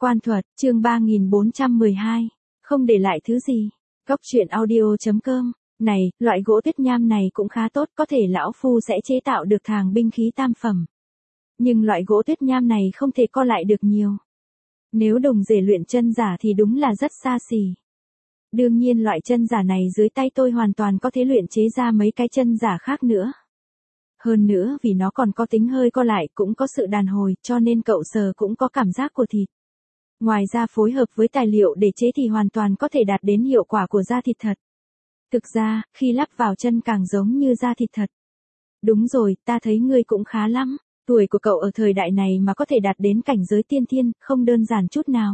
Quan thuật, chương 3412. Không để lại thứ gì. Góc truyện audio.com. Này, loại gỗ tuyết nham này cũng khá tốt, có thể lão phu sẽ chế tạo được thàng binh khí tam phẩm. Nhưng loại gỗ tuyết nham này không thể co lại được nhiều. Nếu đồng rể luyện chân giả thì đúng là rất xa xỉ. Đương nhiên loại chân giả này dưới tay tôi hoàn toàn có thể luyện chế ra mấy cái chân giả khác nữa. Hơn nữa vì nó còn có tính hơi co lại, cũng có sự đàn hồi, cho nên cậu sờ cũng có cảm giác của thịt. Ngoài ra phối hợp với tài liệu để chế thì hoàn toàn có thể đạt đến hiệu quả của da thịt thật. Thực ra, khi lắp vào chân càng giống như da thịt thật. Đúng rồi, ta thấy ngươi cũng khá lắm. Tuổi của cậu ở thời đại này mà có thể đạt đến cảnh giới tiên thiên, không đơn giản chút nào.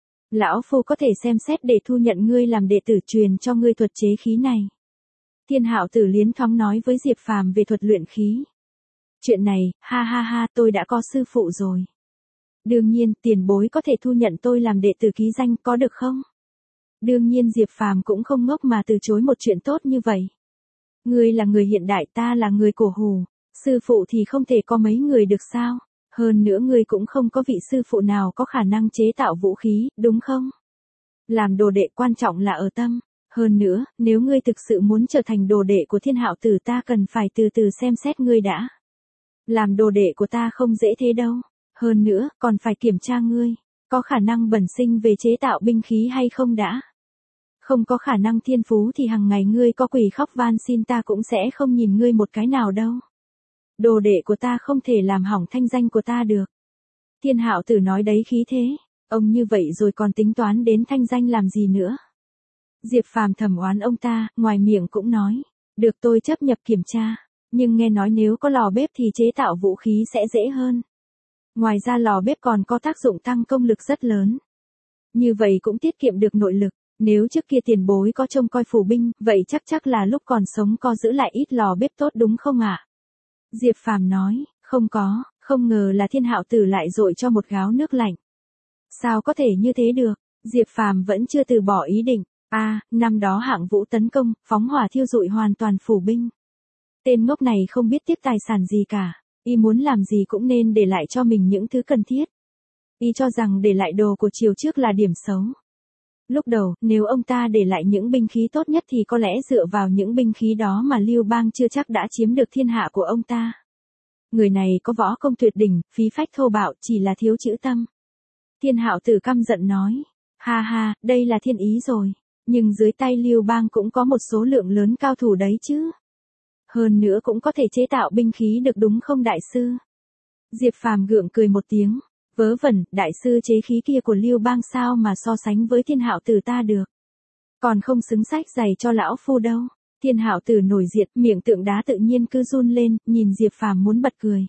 Lão phu có thể xem xét để thu nhận ngươi làm đệ tử truyền cho ngươi thuật chế khí này. Thiên Hạo Tử liến thoáng nói với Diệp Phàm về thuật luyện khí. Chuyện này, ha ha ha, tôi đã có sư phụ rồi. Đương nhiên, tiền bối có thể thu nhận tôi làm đệ tử ký danh, có được không? Đương nhiên Diệp Phàm cũng không ngốc mà từ chối một chuyện tốt như vậy. Ngươi là người hiện đại, ta là người cổ hủ. Sư phụ thì không thể có mấy người được sao? Hơn nữa ngươi cũng không có vị sư phụ nào có khả năng chế tạo vũ khí, đúng không? Làm đồ đệ quan trọng là ở tâm. Hơn nữa, nếu ngươi thực sự muốn trở thành đồ đệ của Thiên Hạo Tử ta cần phải từ từ xem xét ngươi đã. Làm đồ đệ của ta không dễ thế đâu. Hơn nữa, còn phải kiểm tra ngươi. Có khả năng bẩm sinh về chế tạo binh khí hay không đã? Không có khả năng thiên phú thì hàng ngày ngươi có quỳ khóc van xin ta cũng sẽ không nhìn ngươi một cái nào đâu. Đồ đệ của ta không thể làm hỏng thanh danh của ta được. Thiên Hạo Tử nói đấy khí thế. Ông như vậy rồi còn tính toán đến thanh danh làm gì nữa? Diệp Phàm thầm oán ông ta, ngoài miệng cũng nói. Được, tôi chấp nhập kiểm tra. Nhưng nghe nói nếu có lò bếp thì chế tạo vũ khí sẽ dễ hơn. Ngoài ra lò bếp còn có tác dụng tăng công lực rất lớn. Như vậy cũng tiết kiệm được nội lực. Nếu trước kia tiền bối có trông coi phủ binh, vậy chắc là lúc còn sống có giữ lại ít lò bếp tốt đúng không ạ? Diệp Phàm nói, không có, không ngờ là Thiên Hạo Tử lại dội cho một gáo nước lạnh. Sao có thể như thế được? Diệp Phàm vẫn chưa từ bỏ ý định. Năm đó Hạng Vũ tấn công, phóng hỏa thiêu rụi hoàn toàn phủ binh. Tên ngốc này không biết tiếp tài sản gì cả. Y muốn làm gì cũng nên để lại cho mình những thứ cần thiết. Y cho rằng để lại đồ của triều trước là điểm xấu. Lúc đầu, nếu ông ta để lại những binh khí tốt nhất thì có lẽ dựa vào những binh khí đó mà Lưu Bang chưa chắc đã chiếm được thiên hạ của ông ta. Người này có võ công tuyệt đỉnh, khí phách thô bạo, chỉ là thiếu chữ tâm. Thiên Hạo Tử căm giận nói, ha ha, đây là thiên ý rồi. Nhưng dưới tay Lưu Bang cũng có một số lượng lớn cao thủ đấy chứ. Hơn nữa cũng có thể chế tạo binh khí được đúng không đại sư? Diệp Phàm gượng cười một tiếng. Vớ vẩn, đại sư chế khí kia của Lưu Bang sao mà so sánh với Thiên Hạo Tử ta được. Còn không xứng sách giày cho lão phu đâu. Thiên Hạo Tử nổi diệt, miệng tượng đá tự nhiên cứ run lên, nhìn Diệp Phàm muốn bật cười.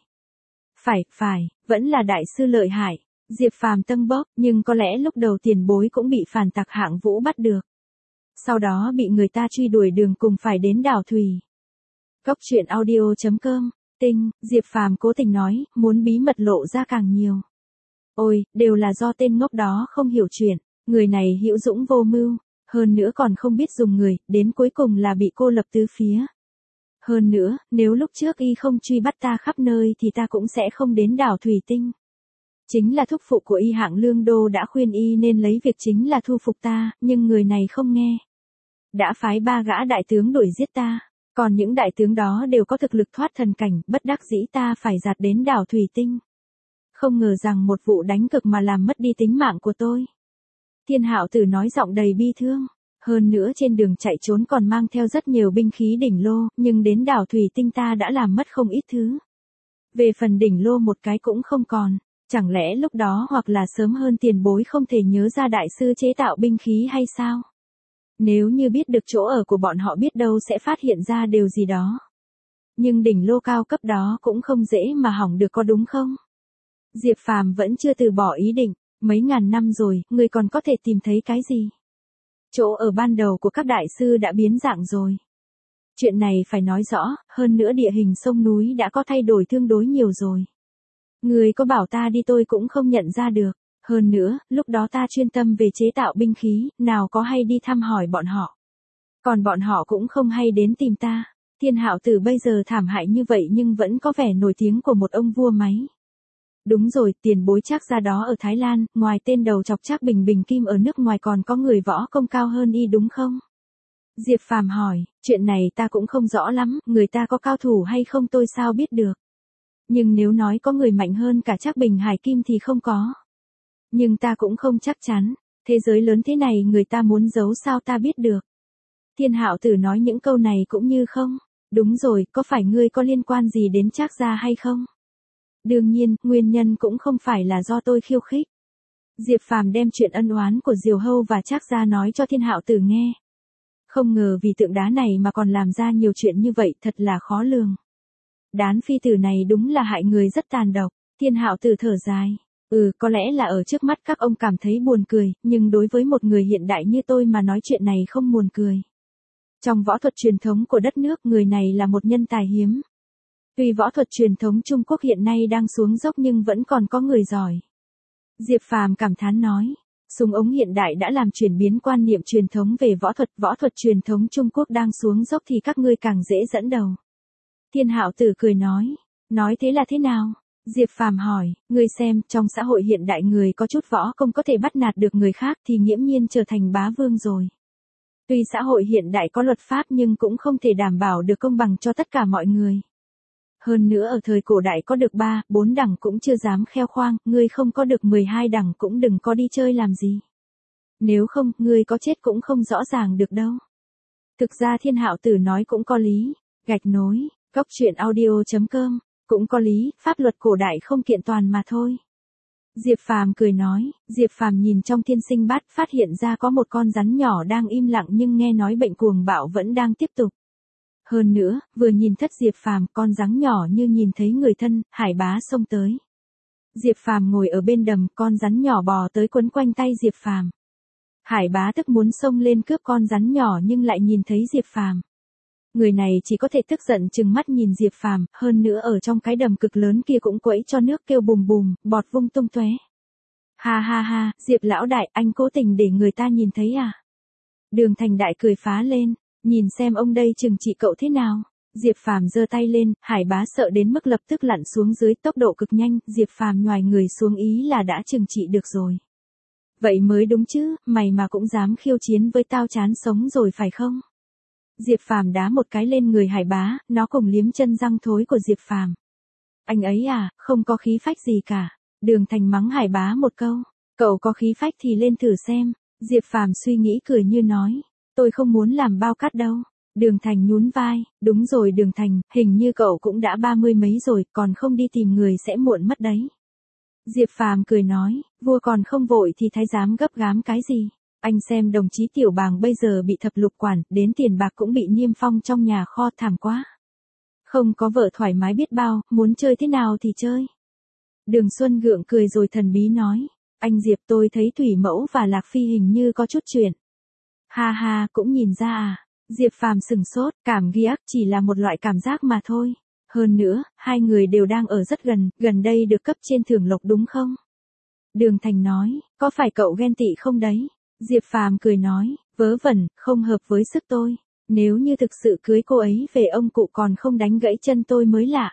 Phải, vẫn là đại sư lợi hại. Diệp Phàm tâng bốc, nhưng có lẽ lúc đầu tiền bối cũng bị phản tặc Hạng Vũ bắt được. Sau đó bị người ta truy đuổi đường cùng phải đến đảo Thủy. Góc truyện audio.com. Diệp Phàm cố tình nói, muốn bí mật lộ ra càng nhiều. Ôi, đều là do tên ngốc đó không hiểu chuyện, người này hữu dũng vô mưu, hơn nữa còn không biết dùng người, đến cuối cùng là bị cô lập tứ phía. Hơn nữa, nếu lúc trước y không truy bắt ta khắp nơi thì ta cũng sẽ không đến đảo Thủy Tinh. Chính là thúc phụ của y Hạng Lương Đô đã khuyên y nên lấy việc chính là thu phục ta, nhưng người này không nghe. Đã phái 3 gã đại tướng đuổi giết ta, còn những đại tướng đó đều có thực lực thoát thần cảnh, bất đắc dĩ ta phải giạt đến đảo Thủy Tinh. Không ngờ rằng một vụ đánh cực mà làm mất đi tính mạng của tôi. Thiên Hạo Tử nói giọng đầy bi thương. Hơn nữa trên đường chạy trốn còn mang theo rất nhiều binh khí đỉnh lô, nhưng đến đảo Thủy Tinh ta đã làm mất không ít thứ. Về phần đỉnh lô một cái cũng không còn. Chẳng lẽ lúc đó hoặc là sớm hơn tiền bối không thể nhớ ra đại sư chế tạo binh khí hay sao? Nếu như biết được chỗ ở của bọn họ biết đâu sẽ phát hiện ra điều gì đó. Nhưng đỉnh lô cao cấp đó cũng không dễ mà hỏng được có đúng không? Diệp Phàm vẫn chưa từ bỏ ý định, mấy ngàn năm rồi, người còn có thể tìm thấy cái gì? Chỗ ở ban đầu của các đại sư đã biến dạng rồi. Chuyện này phải nói rõ, hơn nữa địa hình sông núi đã có thay đổi tương đối nhiều rồi. Người có bảo ta đi tôi cũng không nhận ra được. Hơn nữa, lúc đó ta chuyên tâm về chế tạo binh khí, nào có hay đi thăm hỏi bọn họ. Còn bọn họ cũng không hay đến tìm ta. Thiên Hạo Tử bây giờ thảm hại như vậy nhưng vẫn có vẻ nổi tiếng của một ông vua máy. Đúng rồi, tiền bối Trác gia đó ở Thái Lan, ngoài tên đầu chọc Trác Bình Bình Kim ở nước ngoài còn có người võ công cao hơn y đúng không? Diệp Phàm hỏi, chuyện này ta cũng không rõ lắm, người ta có cao thủ hay không tôi sao biết được. Nhưng nếu nói có người mạnh hơn cả Trác Bình Hải Kim thì không có. Nhưng ta cũng không chắc chắn, thế giới lớn thế này người ta muốn giấu sao ta biết được. Thiên Hạo Tử nói những câu này cũng như không. Đúng rồi, có phải ngươi có liên quan gì đến Trác gia hay không? Đương nhiên, nguyên nhân cũng không phải là do tôi khiêu khích. Diệp Phàm đem chuyện ân oán của Diều Hâu và Trác gia nói cho Thiên Hạo Tử nghe. Không ngờ vì tượng đá này mà còn làm ra nhiều chuyện như vậy, thật là khó lường. Đán phi tử này đúng là hại người rất tàn độc. Thiên Hạo Tử thở dài. Có lẽ là ở trước mắt các ông cảm thấy buồn cười, nhưng đối với một người hiện đại như tôi mà nói chuyện này không buồn cười. Trong võ thuật truyền thống của đất nước, người này là một nhân tài hiếm. Tuy võ thuật truyền thống Trung Quốc hiện nay đang xuống dốc nhưng vẫn còn có người giỏi. Diệp Phàm cảm thán nói, súng ống hiện đại đã làm chuyển biến quan niệm truyền thống về võ thuật truyền thống Trung Quốc đang xuống dốc thì các ngươi càng dễ dẫn đầu. Thiên Hạo Tử cười nói thế là thế nào? Diệp Phàm hỏi, ngươi xem, trong xã hội hiện đại người có chút võ công có thể bắt nạt được người khác thì nghiễm nhiên trở thành bá vương rồi. Tuy xã hội hiện đại có luật pháp nhưng cũng không thể đảm bảo được công bằng cho tất cả mọi người. Hơn nữa ở thời cổ đại có được 3, 4 đẳng cũng chưa dám kheo khoang, ngươi không có được 12 đẳng cũng đừng có đi chơi làm gì. Nếu không, ngươi có chết cũng không rõ ràng được đâu. Thực ra Thiên Hạo Tử nói cũng có lý, gạch nối, goctruyện.audio.com, cũng có lý, pháp luật cổ đại không kiện toàn mà thôi. Diệp Phàm cười nói, Diệp Phàm nhìn trong Thiên Sinh Bát phát hiện ra có một con rắn nhỏ đang im lặng nhưng nghe nói bệnh cuồng bạo vẫn đang tiếp tục. Hơn nữa, vừa nhìn thất Diệp Phàm, con rắn nhỏ như nhìn thấy người thân, Hải Bá xông tới. Diệp Phàm ngồi ở bên đầm, con rắn nhỏ bò tới quấn quanh tay Diệp Phàm. Hải Bá tức muốn xông lên cướp con rắn nhỏ nhưng lại nhìn thấy Diệp Phàm. Người này chỉ có thể tức giận trừng mắt nhìn Diệp Phàm, hơn nữa ở trong cái đầm cực lớn kia cũng quẫy cho nước kêu bùm bùm, bọt vung tung tóe. Ha ha ha, Diệp lão đại, anh cố tình để người ta nhìn thấy à? Đường Thành Đại cười phá lên, nhìn xem ông đây trừng trị cậu thế nào. Diệp Phàm giơ tay lên, Hải Bá sợ đến mức lập tức lặn xuống dưới tốc độ cực nhanh, Diệp Phàm nhoài người xuống ý là đã trừng trị được rồi. Vậy mới đúng chứ, mày mà cũng dám khiêu chiến với tao chán sống rồi phải không? Diệp Phàm đá một cái lên người Hải Bá, nó cùng liếm chân răng thối của Diệp Phàm. Anh ấy à, không có khí phách gì cả. Đường Thành mắng Hải Bá một câu, cậu có khí phách thì lên thử xem. Diệp Phàm suy nghĩ cười như nói, tôi không muốn làm bao cát đâu. Đường Thành nhún vai, đúng rồi Đường Thành, hình như cậu cũng đã 30 mấy rồi, còn không đi tìm người sẽ muộn mất đấy. Diệp Phàm cười nói, vua còn không vội thì thái giám gấp gáp cái gì. Anh xem đồng chí Tiểu Bàng bây giờ bị thập lục quản, đến tiền bạc cũng bị niêm phong trong nhà kho, thảm quá. Không có vợ thoải mái biết bao, muốn chơi thế nào thì chơi. Đường Xuân gượng cười rồi thần bí nói, anh Diệp tôi thấy Thủy Mẫu và Lạc Phi hình như có chút chuyện. Ha ha, cũng nhìn ra à. Diệp Phàm sừng sốt, cảm ghiếc chỉ là một loại cảm giác mà thôi. Hơn nữa, hai người đều đang ở rất gần đây được cấp trên thưởng lộc đúng không? Đường Thành nói, có phải cậu ghen tị không đấy? Diệp Phàm cười nói, vớ vẩn, không hợp với sức tôi. Nếu như thực sự cưới cô ấy về ông cụ còn không đánh gãy chân tôi mới lạ.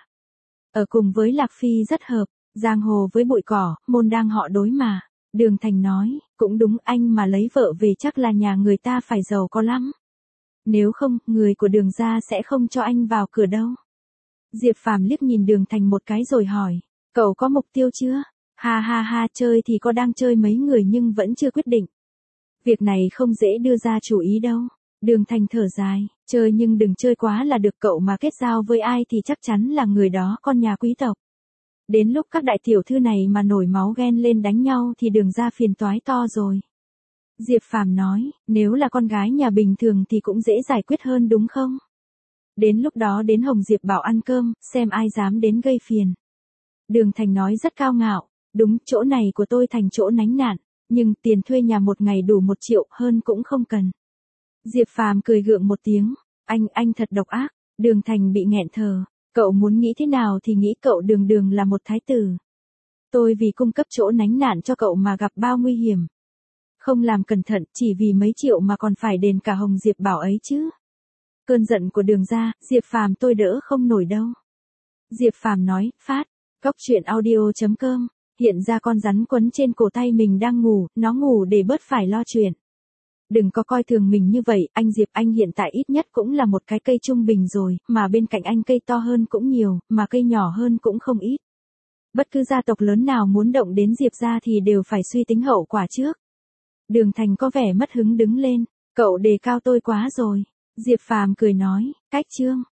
Ở cùng với Lạc Phi rất hợp, giang hồ với bụi cỏ, môn đang họ đối mà. Đường Thành nói, cũng đúng anh mà lấy vợ về chắc là nhà người ta phải giàu có lắm. Nếu không, người của Đường gia sẽ không cho anh vào cửa đâu. Diệp Phàm liếc nhìn Đường Thành một cái rồi hỏi, cậu có mục tiêu chưa? Ha ha ha, chơi thì có đang chơi mấy người nhưng vẫn chưa quyết định. Việc này không dễ đưa ra chủ ý đâu. Đường Thành thở dài, chơi nhưng đừng chơi quá là được, cậu mà kết giao với ai thì chắc chắn là người đó con nhà quý tộc. Đến lúc các đại tiểu thư này mà nổi máu ghen lên đánh nhau thì Đường ra phiền toái to rồi. Diệp Phàm nói, nếu là con gái nhà bình thường thì cũng dễ giải quyết hơn đúng không? Đến lúc đó đến Hồng Diệp bảo ăn cơm, xem ai dám đến gây phiền. Đường Thành nói rất cao ngạo, đúng, chỗ này của tôi thành chỗ nánh nạn, nhưng tiền thuê nhà một ngày đủ 1 triệu, hơn cũng không cần. Diệp Phàm cười gượng một tiếng, anh thật độc ác. Đường Thành bị nghẹn thở, cậu muốn nghĩ thế nào thì nghĩ, cậu đường là một thái tử. Tôi vì cung cấp chỗ nánh nạn cho cậu mà gặp bao nguy hiểm. Không làm cẩn thận, chỉ vì mấy triệu mà còn phải đền cả Hồng Diệp bảo ấy chứ. Cơn giận của Đường ra, Diệp Phàm tôi đỡ không nổi đâu. Diệp Phàm nói, phát, Cóc truyện audio.com, hiện ra con rắn quấn trên cổ tay mình đang ngủ, nó ngủ để bớt phải lo chuyện. Đừng có coi thường mình như vậy, anh Diệp anh hiện tại ít nhất cũng là một cái cây trung bình rồi, mà bên cạnh anh cây to hơn cũng nhiều, mà cây nhỏ hơn cũng không ít. Bất cứ gia tộc lớn nào muốn động đến Diệp gia thì đều phải suy tính hậu quả trước. Đường Thành có vẻ mất hứng đứng lên, cậu đề cao tôi quá rồi. Diệp Phàm cười nói, cách chương.